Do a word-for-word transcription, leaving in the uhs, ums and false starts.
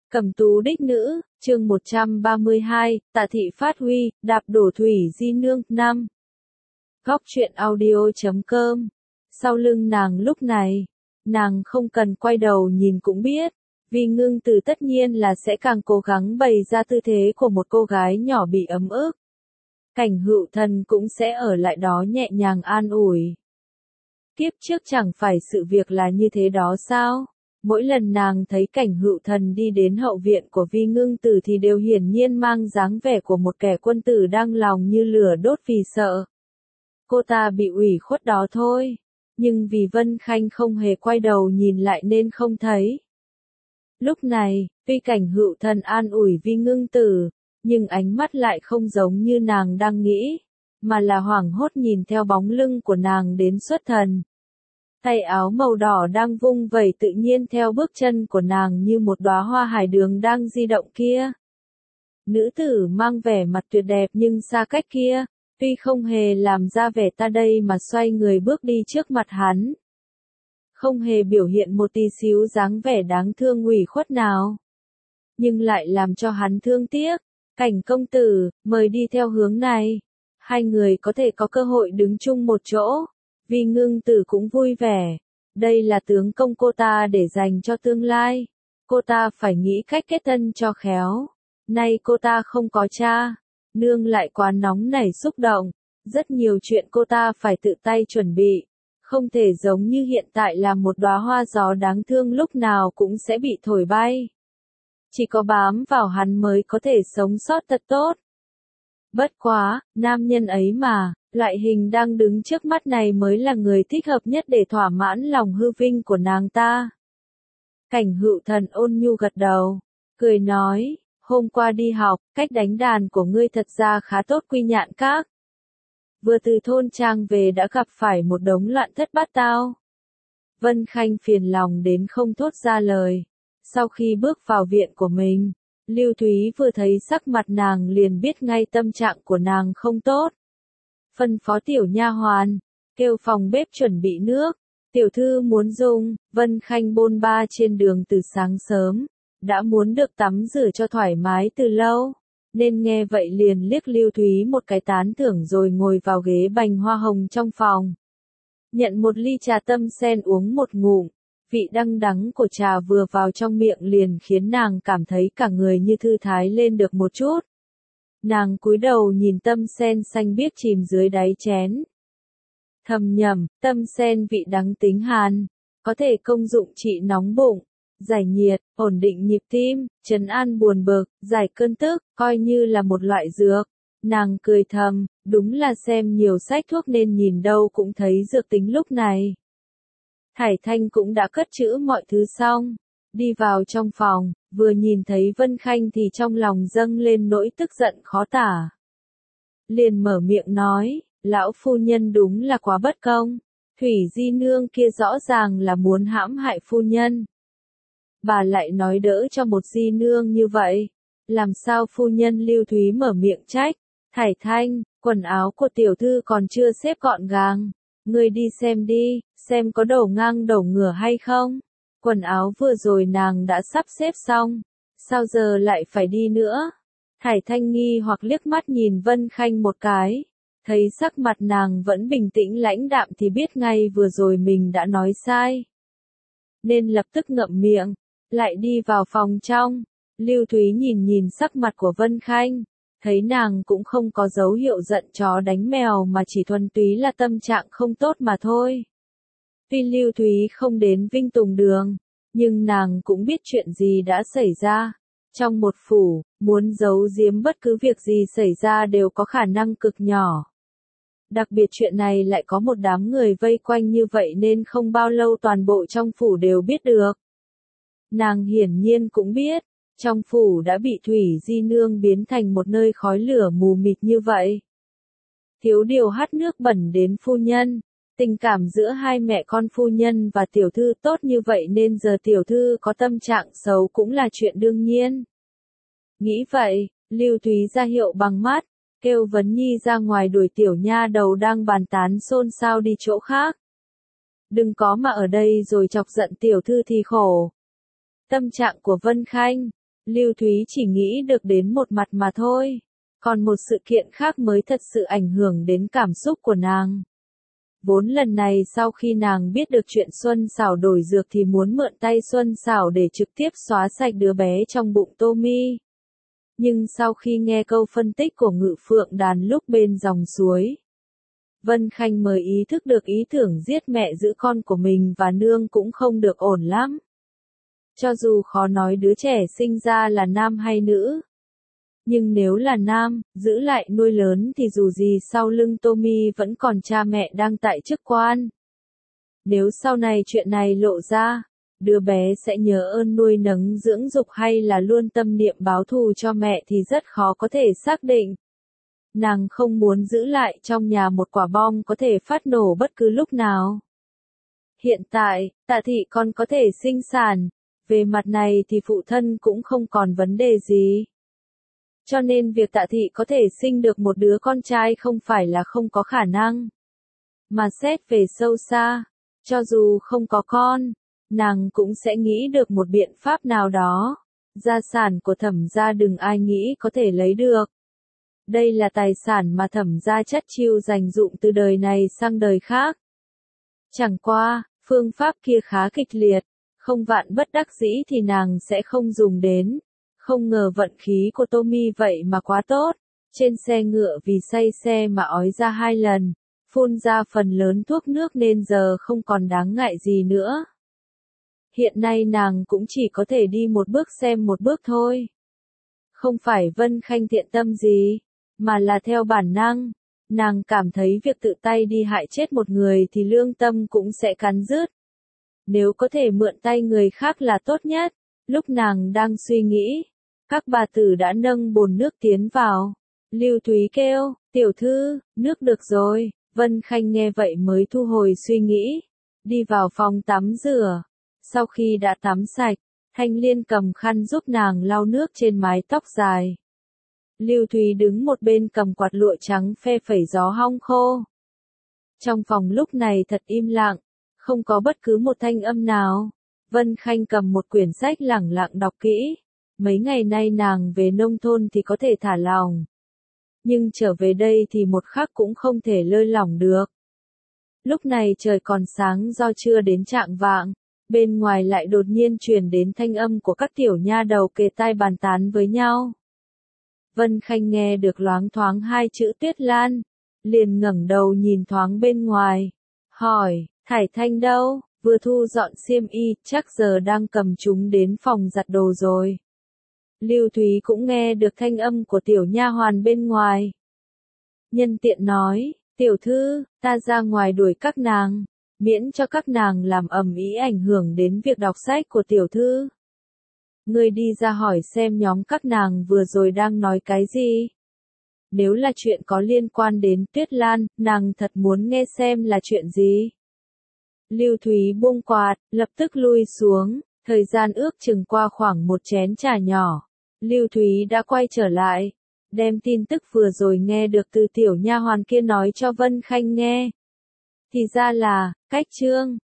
Cẩm tú đích nữ, chương một trăm ba mươi hai, Tạ thị phát huy, đạp đổ Thủy Di Nương, năm. Góc truyện audio chấm com. Sau lưng nàng lúc này, nàng không cần quay đầu nhìn cũng biết, vì Ngưng Tử tất nhiên là sẽ càng cố gắng bày ra tư thế của một cô gái nhỏ bị ấm ức. Cảnh Hựu Thần cũng sẽ ở lại đó nhẹ nhàng an ủi. Kiếp trước chẳng phải sự việc là như thế đó sao? Mỗi lần nàng thấy Cảnh Hựu Thần đi đến hậu viện của Vi Ngưng Tử thì đều hiển nhiên mang dáng vẻ của một kẻ quân tử đang lòng như lửa đốt vì sợ. Cô ta bị ủy khuất đó thôi, nhưng vì Vân Khanh không hề quay đầu nhìn lại nên không thấy. Lúc này, tuy Cảnh Hựu Thần an ủi Vi Ngưng Tử, nhưng ánh mắt lại không giống như nàng đang nghĩ, mà là hoảng hốt nhìn theo bóng lưng của nàng đến xuất thần. Tay áo màu đỏ đang vung vẩy tự nhiên theo bước chân của nàng như một đóa hoa hải đường đang di động kia. Nữ tử mang vẻ mặt tuyệt đẹp nhưng xa cách kia, tuy không hề làm ra vẻ ta đây mà xoay người bước đi trước mặt hắn. Không hề biểu hiện một tí xíu dáng vẻ đáng thương ủy khuất nào. Nhưng lại làm cho hắn thương tiếc. Cảnh công tử, mời đi theo hướng này. Hai người có thể có cơ hội đứng chung một chỗ. Vi Ngưng Tử cũng vui vẻ. Đây là tướng công cô ta để dành cho tương lai. Cô ta phải nghĩ cách kết thân cho khéo. Nay cô ta không có cha. Nương lại quá nóng nảy xúc động. Rất nhiều chuyện cô ta phải tự tay chuẩn bị. Không thể giống như hiện tại là một đóa hoa gió đáng thương lúc nào cũng sẽ bị thổi bay. Chỉ có bám vào hắn mới có thể sống sót thật tốt. Bất quá, nam nhân ấy mà, loại hình đang đứng trước mắt này mới là người thích hợp nhất để thỏa mãn lòng hư vinh của nàng ta. Cảnh Hựu Thần ôn nhu gật đầu, cười nói, hôm qua đi học, cách đánh đàn của ngươi thật ra khá tốt Quy Nhạn Các. Vừa từ thôn trang về đã gặp phải một đống loạn thất bát tao. Vân Khanh phiền lòng đến không thốt ra lời. Sau khi bước vào viện của mình, Lưu Thúy vừa thấy sắc mặt nàng liền biết ngay tâm trạng của nàng không tốt. Phân phó tiểu nha hoàn, kêu phòng bếp chuẩn bị nước, tiểu thư muốn dùng. Vân Khanh bôn ba trên đường từ sáng sớm, đã muốn được tắm rửa cho thoải mái từ lâu, nên nghe vậy liền liếc Lưu Thúy một cái tán thưởng rồi ngồi vào ghế bành hoa hồng trong phòng. Nhận một ly trà tâm sen uống một ngụm. Vị đắng đắng của trà vừa vào trong miệng liền khiến nàng cảm thấy cả người như thư thái lên được một chút. Nàng cúi đầu nhìn tâm sen xanh biếc chìm dưới đáy chén. Thầm nhầm, tâm sen vị đắng tính hàn, có thể công dụng trị nóng bụng, giải nhiệt, ổn định nhịp tim, trấn an buồn bực, giải cơn tức, coi như là một loại dược. Nàng cười thầm, đúng là xem nhiều sách thuốc nên nhìn đâu cũng thấy dược tính lúc này. Thải Thanh cũng đã cất trữ mọi thứ xong, đi vào trong phòng, vừa nhìn thấy Vân Khanh thì trong lòng dâng lên nỗi tức giận khó tả. Liền mở miệng nói, lão phu nhân đúng là quá bất công, Thủy Di Nương kia rõ ràng là muốn hãm hại phu nhân. Bà lại nói đỡ cho một Di Nương như vậy, làm sao phu nhân? Lưu Thúy mở miệng trách, Thải Thanh, quần áo của tiểu thư còn chưa xếp gọn gàng. Ngươi đi xem đi, xem có đầu ngang đầu ngửa hay không. Quần áo vừa rồi nàng đã sắp xếp xong, sao giờ lại phải đi nữa? Thải Thanh nghi hoặc liếc mắt nhìn Vân Khanh một cái, thấy sắc mặt nàng vẫn bình tĩnh lãnh đạm thì biết ngay vừa rồi mình đã nói sai. Nên lập tức ngậm miệng, lại đi vào phòng trong. Lưu Thúy nhìn nhìn sắc mặt của Vân Khanh. Thấy nàng cũng không có dấu hiệu giận chó đánh mèo mà chỉ thuần túy là tâm trạng không tốt mà thôi. Tuy Lưu Thúy không đến Vinh Tùng Đường, nhưng nàng cũng biết chuyện gì đã xảy ra. Trong một phủ, muốn giấu giếm bất cứ việc gì xảy ra đều có khả năng cực nhỏ. Đặc biệt chuyện này lại có một đám người vây quanh như vậy nên không bao lâu toàn bộ trong phủ đều biết được. Nàng hiển nhiên cũng biết. Trong phủ đã bị Thủy Di Nương biến thành một nơi khói lửa mù mịt như vậy. Thiếu điều hắt nước bẩn đến phu nhân, tình cảm giữa hai mẹ con phu nhân và tiểu thư tốt như vậy nên giờ tiểu thư có tâm trạng xấu cũng là chuyện đương nhiên. Nghĩ vậy, Lưu Thúy ra hiệu bằng mắt, kêu Vấn Nhi ra ngoài đuổi tiểu nha đầu đang bàn tán xôn xao đi chỗ khác. Đừng có mà ở đây rồi chọc giận tiểu thư thì khổ. Tâm trạng của Vân Khanh, Lưu Thúy chỉ nghĩ được đến một mặt mà thôi. Còn một sự kiện khác mới thật sự ảnh hưởng đến cảm xúc của nàng. Vốn lần này sau khi nàng biết được chuyện Xuân Xảo đổi dược thì muốn mượn tay Xuân Xảo để trực tiếp xóa sạch đứa bé trong bụng Tommy. Nhưng sau khi nghe câu phân tích của Ngự Phượng Đàn lúc bên dòng suối, Vân Khanh mới ý thức được ý tưởng giết mẹ giữ con của mình và nương cũng không được ổn lắm. Cho dù khó nói đứa trẻ sinh ra là nam hay nữ. Nhưng nếu là nam, giữ lại nuôi lớn thì dù gì sau lưng Tommy vẫn còn cha mẹ đang tại chức quan. Nếu sau này chuyện này lộ ra, đứa bé sẽ nhớ ơn nuôi nấng dưỡng dục hay là luôn tâm niệm báo thù cho mẹ thì rất khó có thể xác định. Nàng không muốn giữ lại trong nhà một quả bom có thể phát nổ bất cứ lúc nào. Hiện tại, Tạ Thị còn có thể sinh sản, về mặt này thì phụ thân cũng không còn vấn đề gì. Cho nên việc Tạ Thị có thể sinh được một đứa con trai không phải là không có khả năng. Mà xét về sâu xa, cho dù không có con, nàng cũng sẽ nghĩ được một biện pháp nào đó. Gia sản của Thẩm gia đừng ai nghĩ có thể lấy được. Đây là tài sản mà Thẩm gia chất chiêu dành dụng từ đời này sang đời khác. Chẳng qua, phương pháp kia khá kịch liệt, không vạn bất đắc dĩ thì nàng sẽ không dùng đến. Không ngờ vận khí của Tommy vậy mà quá tốt, trên xe ngựa vì say xe mà ói ra hai lần, phun ra phần lớn thuốc nước nên giờ không còn đáng ngại gì nữa. Hiện nay nàng cũng chỉ có thể đi một bước xem một bước thôi. Không phải Vân Khanh thiện tâm gì, mà là theo bản năng, nàng cảm thấy việc tự tay đi hại chết một người thì lương tâm cũng sẽ cắn rứt. Nếu có thể mượn tay người khác là tốt nhất. Lúc nàng đang suy nghĩ, các bà tử đã nâng bồn nước tiến vào. Lưu Thúy kêu, tiểu thư, nước được rồi. Vân Khanh nghe vậy mới thu hồi suy nghĩ, đi vào phòng tắm rửa. Sau khi đã tắm sạch, Thanh Liên cầm khăn giúp nàng lau nước trên mái tóc dài. Lưu Thúy đứng một bên cầm quạt lụa trắng phe phẩy gió hong khô. Trong phòng lúc này thật im lặng, không có bất cứ một thanh âm nào. Vân Khanh cầm một quyển sách lẳng lặng đọc kỹ. Mấy ngày nay nàng về nông thôn thì có thể thả lỏng. Nhưng trở về đây thì một khắc cũng không thể lơi lỏng được. Lúc này trời còn sáng do trưa đến chạng vạng, bên ngoài lại đột nhiên truyền đến thanh âm của các tiểu nha đầu kề tai bàn tán với nhau. Vân Khanh nghe được loáng thoáng hai chữ Tuyết Lan, liền ngẩng đầu nhìn thoáng bên ngoài, hỏi, Thải Thanh đâu? Vừa thu dọn xiêm y, chắc giờ đang cầm chúng đến phòng giặt đồ rồi. Lưu Thúy cũng nghe được thanh âm của tiểu nha hoàn bên ngoài. Nhân tiện nói, tiểu thư, ta ra ngoài đuổi các nàng, miễn cho các nàng làm ầm ĩ ảnh hưởng đến việc đọc sách của tiểu thư. Ngươi đi ra hỏi xem nhóm các nàng vừa rồi đang nói cái gì. Nếu là chuyện có liên quan đến Tuyết Lan, nàng thật muốn nghe xem là chuyện gì. Lưu Thúy buông quạt, lập tức lui xuống, thời gian ước chừng qua khoảng một chén trà nhỏ. Lưu Thúy đã quay trở lại, đem tin tức vừa rồi nghe được từ tiểu nha hoàn kia nói cho Vân Khanh nghe. Thì ra là, cách trương,